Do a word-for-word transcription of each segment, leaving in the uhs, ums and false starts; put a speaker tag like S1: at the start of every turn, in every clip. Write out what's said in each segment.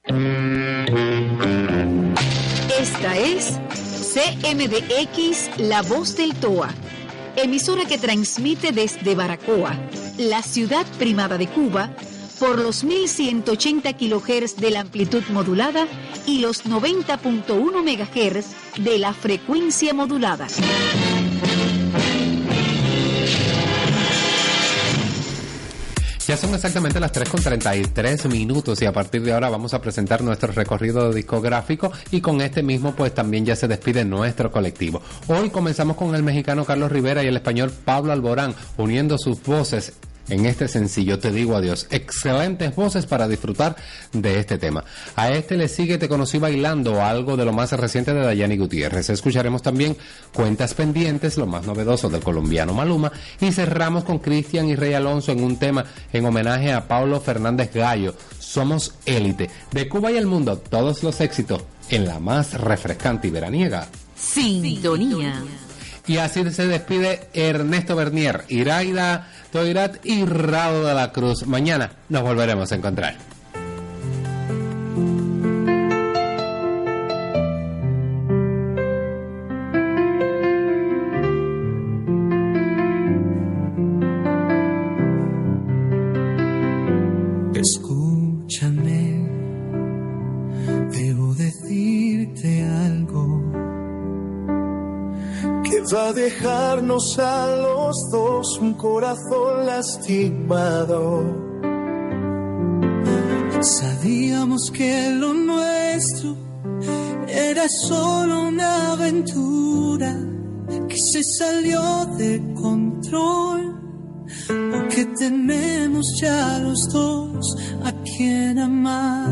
S1: Esta es C M D X, La Voz del Toa, emisora que transmite desde Baracoa, la ciudad primada de Cuba, por los mil ciento ochenta kilohertz de la amplitud modulada y los noventa punto uno megahertz de la frecuencia modulada.
S2: Ya son exactamente las tres con treinta y tres minutos y a partir de ahora vamos a presentar nuestro recorrido discográfico y con este mismo pues también ya se despide nuestro colectivo. Hoy comenzamos con el mexicano Carlos Rivera y el español Pablo Alborán uniendo sus voces en este sencillo Te Digo Adiós. Excelentes voces para disfrutar de este tema. A este le sigue Te Conocí Bailando, algo de lo más reciente de Dayani Gutiérrez. Escucharemos también Cuentas Pendientes, lo más novedoso del colombiano Maluma, y cerramos con Cristian y Rey Alonso en un tema en homenaje a Paulo Fernández Gallo, Somos Élite. De Cuba y el mundo, todos los éxitos en la más refrescante y veraniega
S1: Sintonía.
S2: Y así se despide Ernesto Bernier, Iraida Toirat y Rado de la Cruz. Mañana nos volveremos a encontrar.
S3: Escúchame, debo decirte algo que va a dejarnos a los dos un corazón lastimado. Sabíamos que lo nuestro era solo una aventura que se salió de control, porque tenemos ya los dos a quien amar.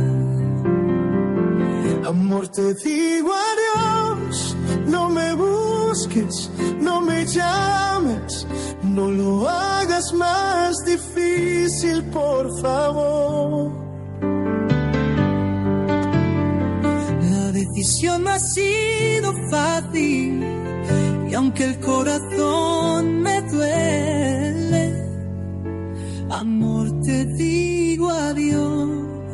S3: Amor, te digo adiós, no me busques, no me llames, no lo hagas más difícil, por favor. La decisión no ha sido fácil, y aunque el corazón me duele, amor, te digo adiós.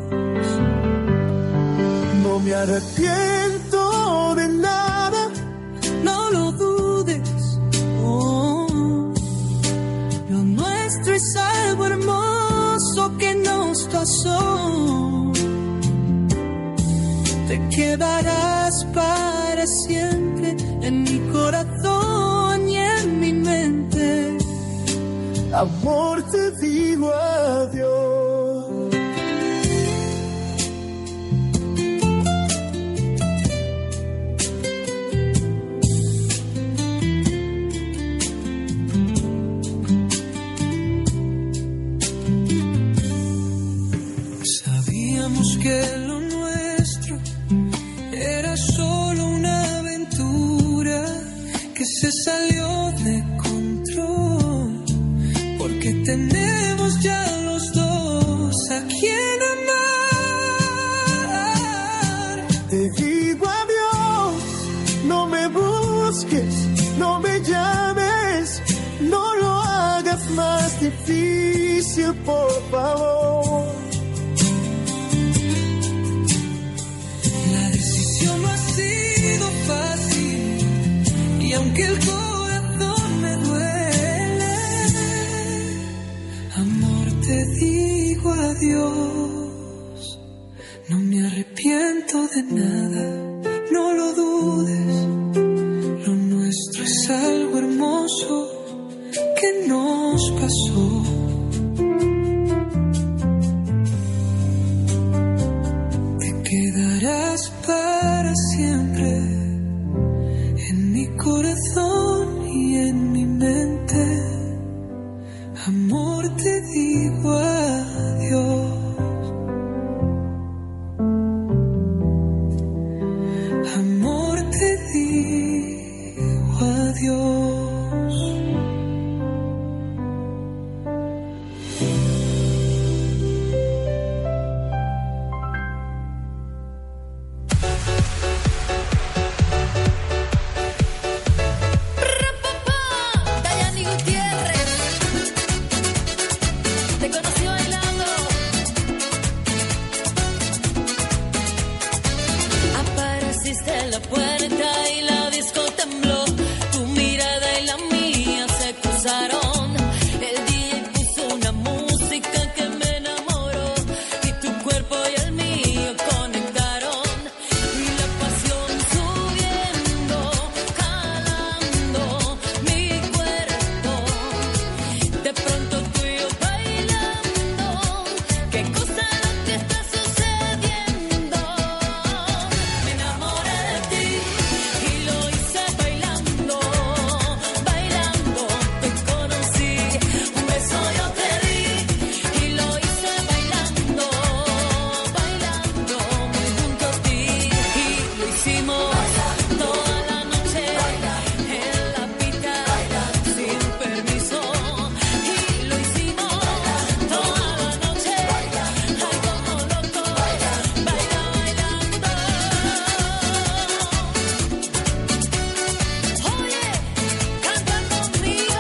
S3: No me arrepiento de nada, no lo dudes, oh. Lo nuestro es algo hermoso que nos pasó. Te quedarás para siempre en mi corazón y en mi mente. Amor, te digo adiós. Que lo nuestro era solo una aventura que se salió de control, porque tenemos ya los dos a quien amar. Te digo adiós, no me busques, no me llames, no lo hagas más difícil, por favor. Y aunque el corazón me duele, amor, te digo adiós. No me arrepiento de nada, no lo dudes. Lo nuestro es algo hermoso que nos pasó. Te quedarás para siempre en mi corazón y en mi mente. Amor, te digo adiós. Amor, te digo adiós.
S4: abriste la puerta y la disco tembló. Tu mirada y la mía se cruzaron. El D J puso una música que me enamoró y tu cuerpo y el mío conectaron. Y la pasión subiendo, calando mi cuerpo. De pronto tú y yo bailando. ¿Qué cosa es lo que está sucediendo? Me enamoré de ti y lo hice bailando, bailando. Te conocí, un beso yo te di y lo hice bailando, bailando muy junto a ti. Y lo hicimos toda la noche en la pista sin permiso. Y lo hicimos toda la noche, ay como loco, baila bailando. Oye, canta conmigo.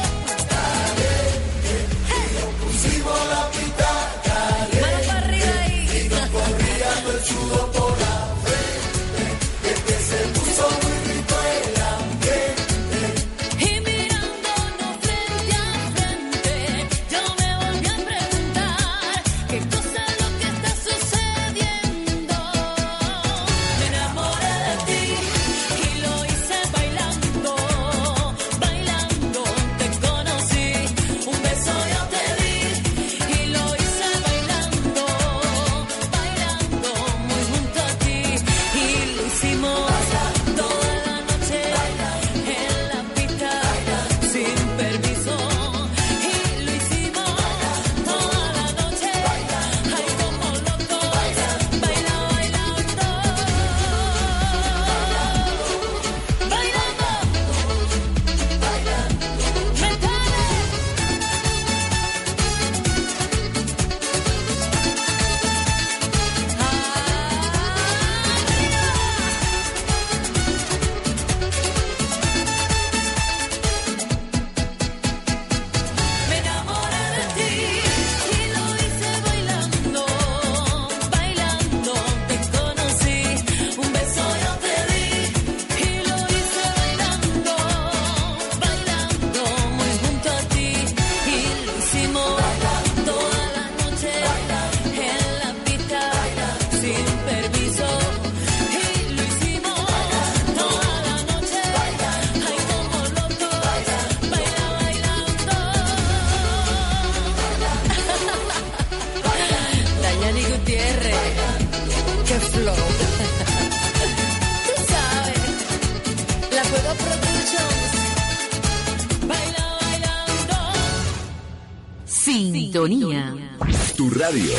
S3: Pusimos la pista caliente
S4: Mano para arriba ahí.
S3: y nos corriendo el sudor por la frente. Desde se puso muy rico el ambiente.
S4: Y mirándonos frente a frente, yo me volví a preguntar qué cosa es lo que está sucediendo. Me enamoré de ti y lo hice bailando, bailando. Te conocí, un beso yo te di y lo hice bailando, bailando muy junto a ti. Y lo hicimos toda la noche en la pista sin permiso. Y lo hicimos toda la noche, ay como loco, baila bailando, bailando, me enamoré de ti y lo hice bailando, bailando. Te conocí, un beso yo te di y lo hice bailando, bailando muy junto a ti. Y lo hicimos toda la noche en la pista sin permiso. Y lo hicimos toda la noche, ay como loco, baila bailando. Dayani Gutiérrez, qué flow. Tú sabes, la Fuego Productions. Baila bailando.
S1: Sintonía.
S5: Tu radio.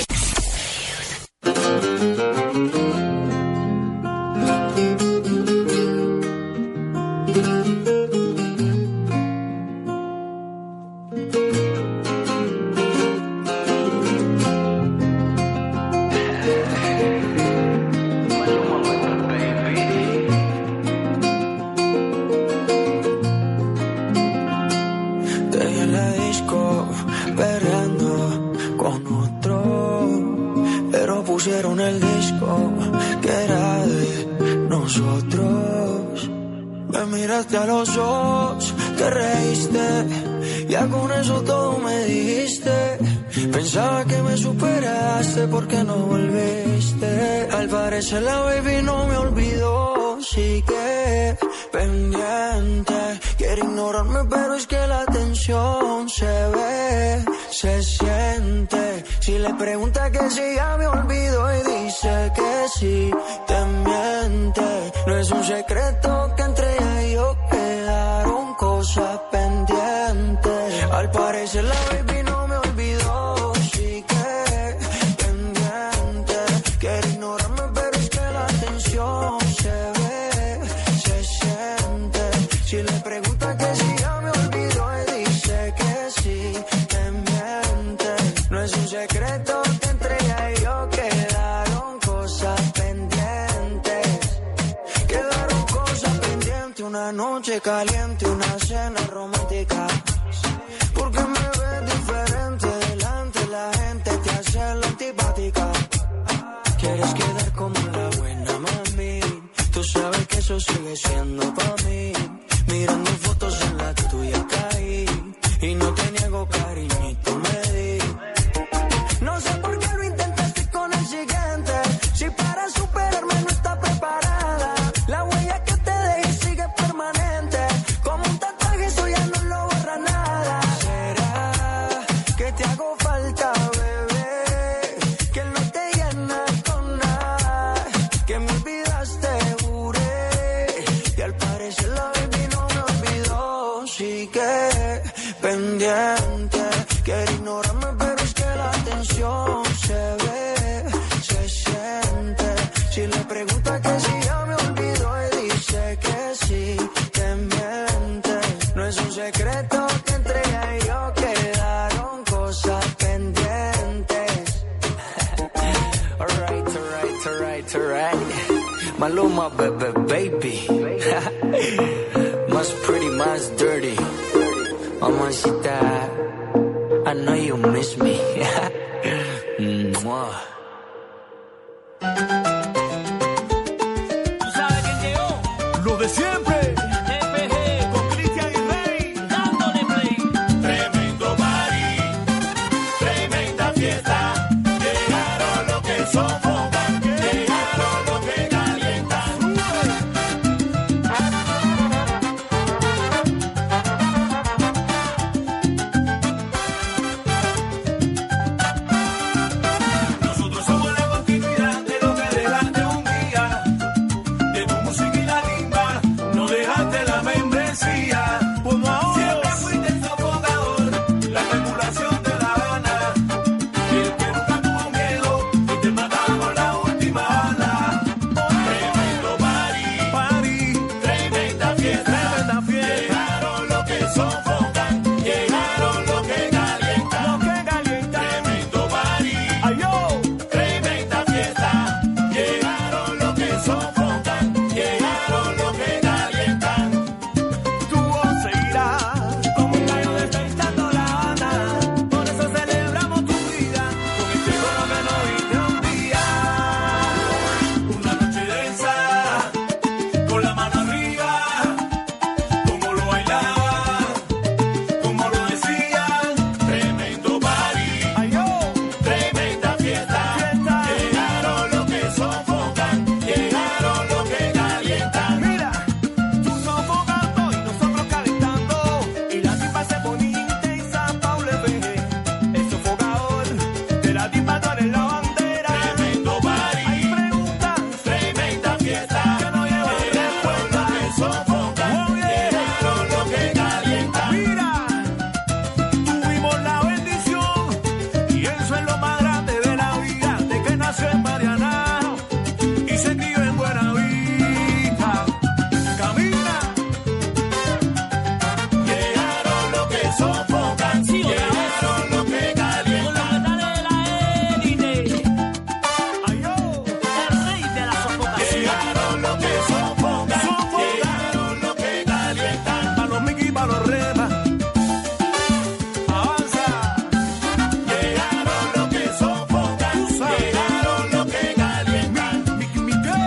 S3: Te vi en la disco perreando con otro, pero pusieron el disco que era de nosotros. Me miraste a los ojos, te reíste, ya con eso todo me dijiste. Pensaba que me superaste porque no volviste. Al parecer la baby no me olvidó, sigue pendiente. Quiere ignorarme pero es que la tensión se ve, se siente. Si le pregunta que si ya me olvido y dice que sí, te miente. No es un secreto que entre ella y yo quedaron cosas pendientes. Al parecer la baby no me olvidó, sigue pendiente. Quiere ignorarme pero es que la tensión se ve, se siente. Si le pregunta que si ya me olvidó y dice que sí, te miente. No es un secreto que entre ella y yo quedaron cosas pendientes. Quedaron cosas pendientes, una noche caliente, una cena romántica. Porque me ves diferente delante de la gente, te hace la antipática. Quieres quedar como la buena mami, tú eso sigue siendo pa' mí. Mirando fotos en la tuya caí y no te niego, cariñito, me di. No sé por qué lo intentaste con el siguiente. Si para superarme no está preparada. La huella que te dejé sigue permanente. Como un tatuaje, eso ya no lo borra nada. ¿Será que te hago falta, bebé? Que no te llena con nada. Que me olvidaste, juré. Y al parecer la baby no me olvidó. Sigue pendiente. Quiere ignorarme, pero es que la atención se ve, se siente. Si le pregunta que si ya me olvidó y dice que sí, te miente. No es un secreto que entre ella y yo quedaron cosas pendientes. Alright, alright, alright, alright. Maluma, bebé, baby. Más pretty, más dirty. Mamacita, I know you miss me. Mwah.
S5: ¿Tú sabes quién llegó?
S6: Lo de siempre.
S5: F G,
S6: Con Cristian y Rey.
S5: dándole play.
S6: Tremendo party. Tremenda fiesta. Llegaron los que sofocan. Llegaron los que calientan. Nosotros somos la continuidad de lo que dejaste un día. De tu música y la timba, no dejaste la membresía. Como ahora siempre fuiste el sofocador, la regulación de La Habana. El que nunca tuvo miedo y te matamos la última bala. Tremendo party, party, tremenda fiesta, tremenda fiesta. Llegaron los que sofocan, llegaron los que calientan, los que calientan. Tremendo party, ay yo, tremenda fiesta. Llegaron los que sofocan, llegaron los que calientan. Tu voz seguirá como un gallo despertando La Habana. Por eso celebramos tu vida con este coro que no viste un día. Una noche densa, con la mano arriba, como lo bailaba, como lo decían. Tremendo party, ay yo, tremenda fiesta. Llegaron los que sofocan, llegaron los que calientan. Mira, tú sofocando y nosotros calentando. Y la tipa se ponía intensa, Paul F G. El sofocador de la tipa, tú eres la bandera. Tremendo party, hay preguntas, tremenda fiesta. Que no llevan respuesta. Los que sofocan, llegaron los que calientan. Mira, tuvimos la bendición y eso es lo más grande de la vida, de que nació en Mariana y se crió en Buenavista. Camina. Llegaron los que sofocan,
S5: Sí, otra vez.
S6: llegaron los que
S5: Con los
S6: calientan.
S5: metales de la élite.
S6: Ay, yo.
S5: El rey de la sofocación.
S6: Llegaron los que sofocan, llegaron los que calientan. Pa' los Mickey, pa' los Rema. Avanza. Llegaron los que sofocan, llegaron los que calientan. Mickey, Mickey.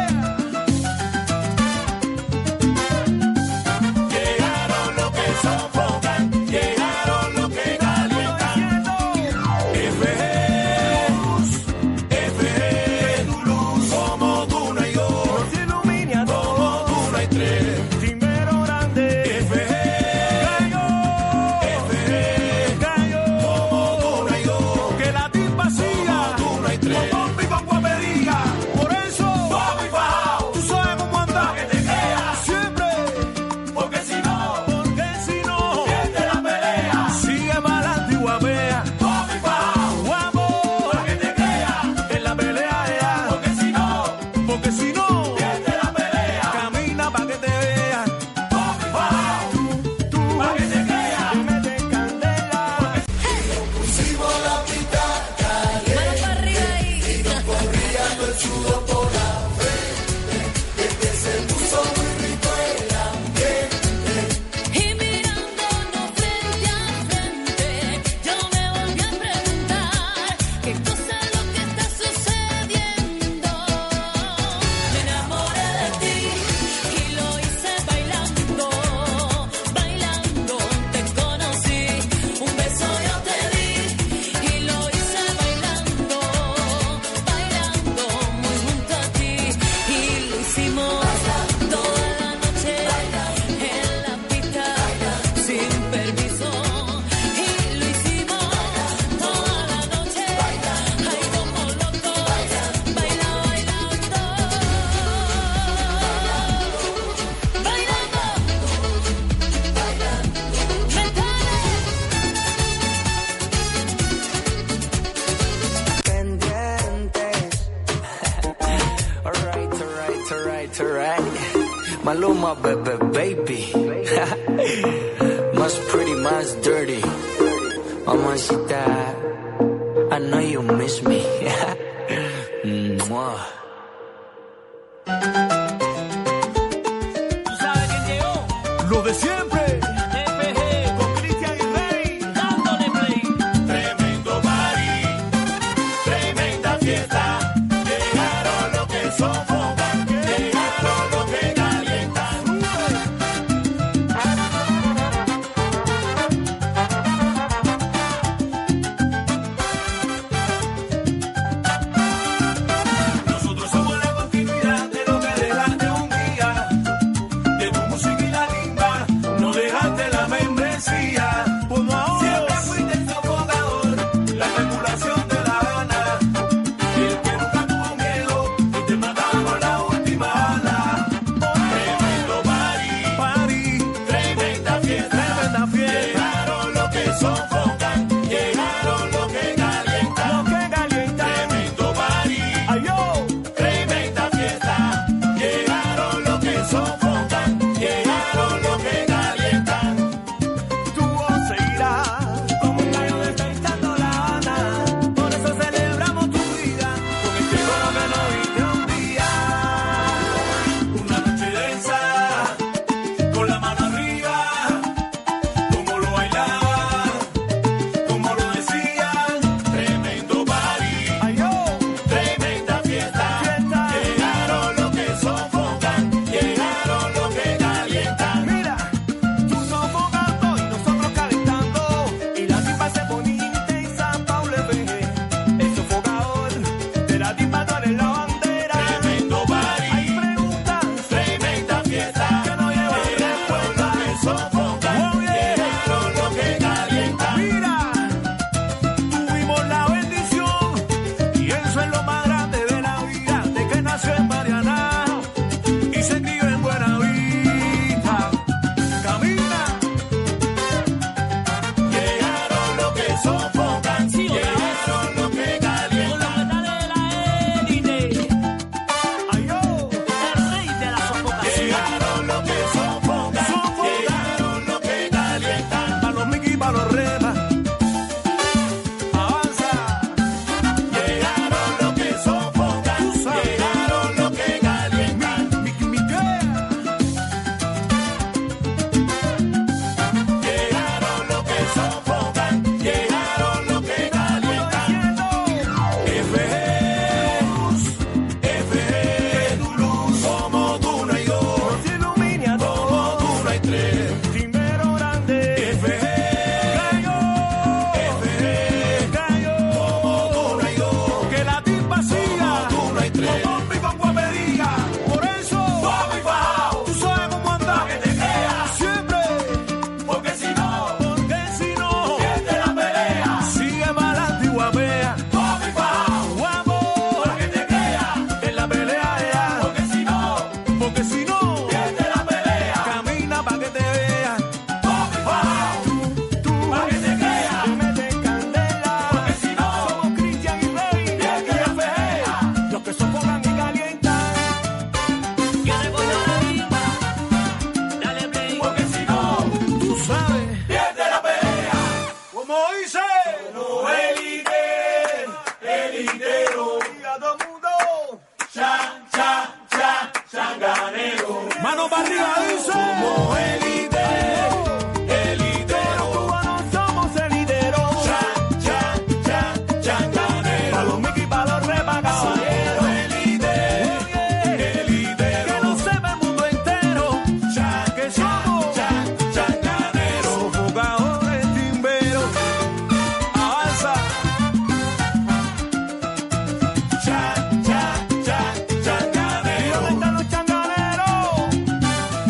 S6: Llegaron los que sofocan, llegaron los que calientan. F G, F G, tu luz, como tú no hay dos. Nos ilumina todo, como tú no hay tres. Primero grande, F G, gallo, F G, gallo, como tú no hay dos. Que la tipa siga, como tú no hay tres. Con pompa y con guapería, por eso, vamos y bajao. Tú sabes cómo anda, que te creas siempre. Porque si no, porque si no, pierde la pelea. Sigue para adelante y guapea. Vamos y bajao, guapo, para que te creas en la pelea ya. Porque si no, porque si no, pierde la pelea. Camina para que te veas. Vamos y bajao, tú, para que te creas. Te metes candela. Pusimos la pista caliente.
S4: Mano para arriba ahí.
S6: Corriendo el sudor por la frente, que se puso muy rico el ambiente.
S4: Y mirándonos frente a frente, yo me volví a preguntar qué cosa es lo que está sucediendo. Me enamoré de ti y
S3: alright, alright, alright. Maluma, baby, baby. Más pretty, más dirty. Mamacita, I know you miss me. Mwah.
S5: ¿Tú sabes quién llegó?
S6: Lo de siempre.
S5: F G,
S6: Con Cristian y Rey.
S5: dándole play.
S6: Tremendo party, tremenda fiesta. Llegaron los que sofocan, llegaron los que calientan. Nosotros somos la continuidad de lo que dejaste un día. De tu música y la timba, no dejaste la membresía. Como ahora siempre fuiste el sofocador, la especulación de la gana. Y el que nunca tuvo miedo y te mataba con la última bala. Tremendo party, party, tremenda fiesta, tremenda fiesta. Llegaron los que sofocan, llegaron los que calientan, los que calientan. Tremendo party, ay yo, tremenda fiesta. Llegaron los que sofocan, llegaron los que calientan. Tu voz seguirá como un gallo despertando la Habana. Por eso celebramos tu vida con este coro que nos diste un día. Una noche densa, con la mano arriba, como lo bailaban, como lo decían. Tremendo party, ay yo, tremenda fiesta. Llegaron los que sofocan, llegaron los que calientan. Mira, tú sofocando y nosotros calentando. Y la tipa se ponía intensa, Paul F G. El sofocador de la tipa tú eres la bandera. Tremendo party, hay preguntas, tremenda fiesta. Que no lleva respuesta. Que sofocan, llegaron los que calientan. Mira, tuvimos la bendición y eso es lo más grande de la vida, de que nació en Mariana y se crió en Buenavista. Camina. Llegaron los que sofocan,
S5: Sí, otra vez.
S6: llegaron los que
S5: Con
S6: calientan.
S5: los metales de la élite.
S6: Ay yo,
S5: El rey de la sofocación.
S6: llegaron los que sofocan, llegaron los que calientan. Pa' los Mickey, pa' los Rema. Avanza. Llegaron los que sofocan, llegaron los que calientan. Mickey, Mickey. Llegaron los que sofocan, llegaron los que calientan. F G, F G, tu luz, como tú no hay dos. Nos ilumina todo, como tú no hay tres. Timbero grande, F G, cayó, F G, cayó, como tú no hay dos. Que la tipa siga, como tú no hay tres. Con bomba y con guapería, por eso, vamos y bajao. Tú sabes cómo anda, que te creas, siempre. Porque si no, porque si no, pierde la pelea. Sigue para adelante y guapea. Vamos y bajao, guapo. Para que te creas, en la pelea ya. Porque si no, porque si no, pierde la pelea. Camina para que te vean. Vamos y bajao, tú, para que te creas. Te meten candela. Porque si no, somos Cristian y Rey. Pierde la pelea. Los que sofocan y calientan.
S5: ¿Quieres bailar la timba? Dale play.
S6: Porque si no, tú sabes, pierde la pelea. Como dice, no elite, elitero. Y a todo mundo, chan, chan, chan, changanero. Mano para arriba, dice. Como elite, elitero. Los cubanos somos eliteros. Chan, chan, chan, changanero. Pa' los Mickey, pa' los Repa, caballeros. Elite, elitero. Que lo sepa el mundo entero. Chan, que somos, chan, changaneros. Sofocadores, timberos. Avanza. Chan, chan, chan, changaneros. ¿Dónde están los changaneros?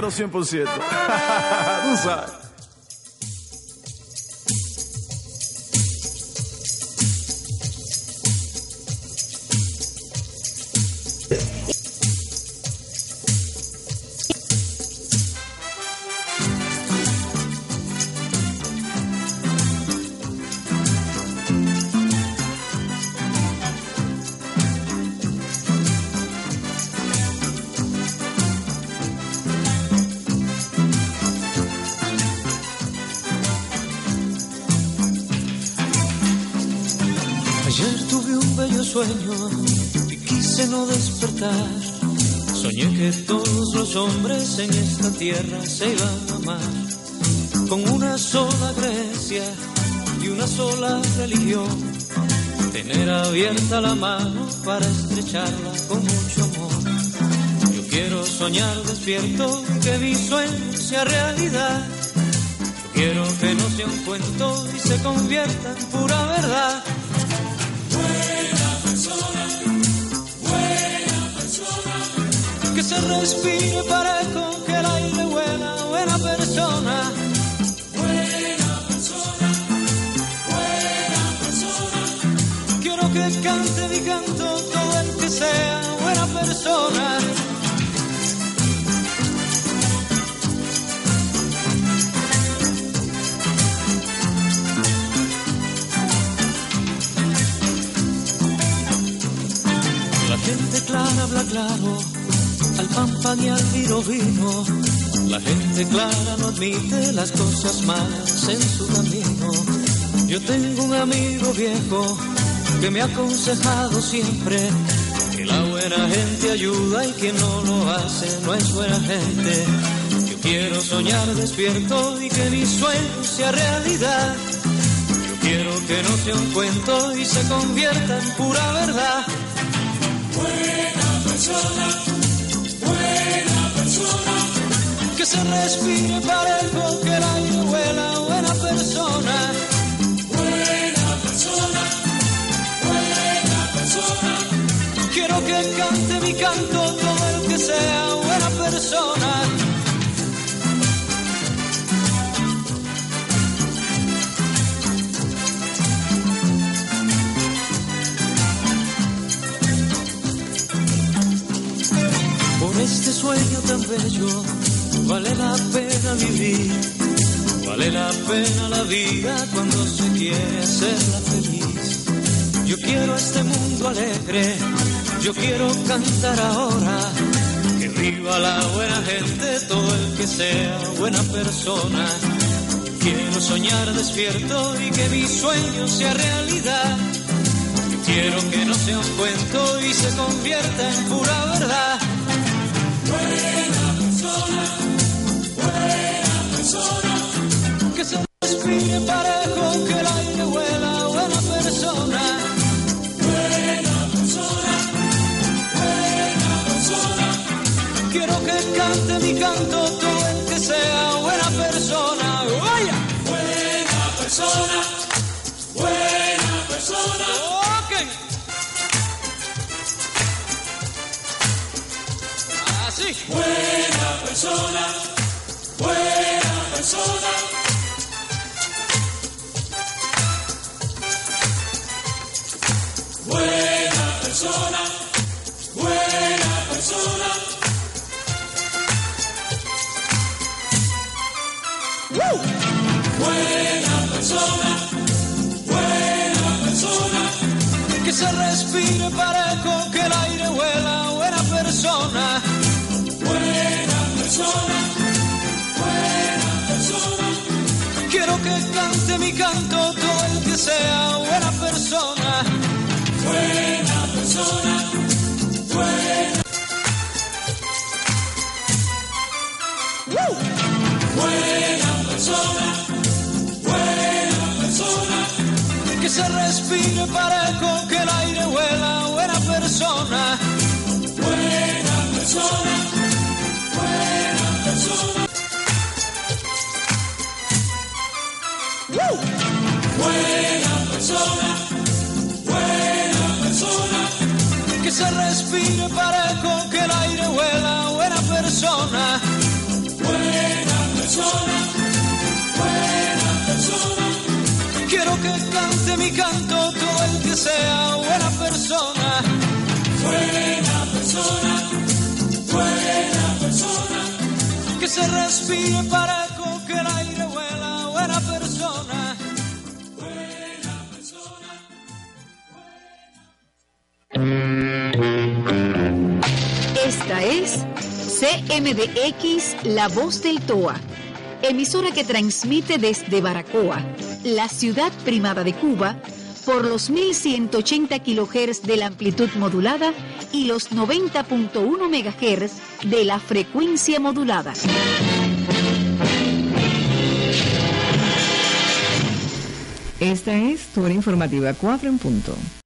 S7: Cristiano cien por ciento. Tú sabes.
S3: Ayer tuve un bello sueño y quise no despertar. Soñé que todos los hombres en esta tierra se iban a amar, con una sola creencia y una sola religión, tener abierta la mano para estrecharla con mucho amor. Yo quiero soñar despierto, que mi sueño sea realidad. Yo quiero que no sea un cuento y se convierta en pura verdad. Que se respire parejo, que el aire huela, buena persona. Buena persona, buena persona. Quiero que cante mi canto todo el que sea buena persona. La gente clara habla claro, al pan pan y al vino vino. La gente clara no admite las cosas malas en su camino. Yo tengo un amigo viejo que me ha aconsejado siempre que la buena gente ayuda y quien no lo hace no es buena gente. Yo quiero soñar despierto y que mi sueño sea realidad. Yo quiero que no sea un cuento y se convierta en pura verdad. Buena persona, buena persona. Que se respire parejo, que el aire huela, buena persona. Buena persona, buena persona. Quiero que cante mi canto todo el que sea buena persona. Por este sueño tan bello vale la pena vivir, vale la pena la vida cuando se quiere hacerla feliz. Yo quiero este mundo alegre, yo quiero cantar ahora, que viva la buena gente, todo el que sea buena persona. Quiero soñar despierto y que mi sueño sea realidad. Yo quiero que no sea un cuento y se convierta en pura verdad. Buena persona, buena persona. Que se respire parejo, que el aire huela, buena persona. Buena persona, buena persona. Quiero que cante mi canto todo el que sea buena persona. ¡Vaya! Buena persona, buena persona. Ok. Así. Buena persona, buena persona. Buena persona, buena persona. ¡Woo! Buena persona, buena persona. Que se respire parejo, que el aire huela, buena persona. Buena persona, buena persona. Quiero que cante mi canto todo el que sea buena persona. Buena persona, buena. ¡Woo! Buena persona, buena persona. Que se respire parejo, que el aire huela, buena persona. Buena persona, buena persona. ¡Woo! Buena persona, buena persona. Que se respire parejo, que el aire huela, buena persona. persona, buena persona. Quiero que cante mi canto todo el que sea buena persona. Buena persona, buena persona. Que se respire parejo, que el aire vuela, buena persona. Buena persona.
S1: Esta es C M D X, La Voz del Toa, emisora que transmite desde Baracoa, la ciudad primada de Cuba, por los mil ciento ochenta kilohertz de la amplitud modulada y los noventa punto uno megahertz de la frecuencia modulada.
S8: Esta es tu hora informativa cuatro en punto.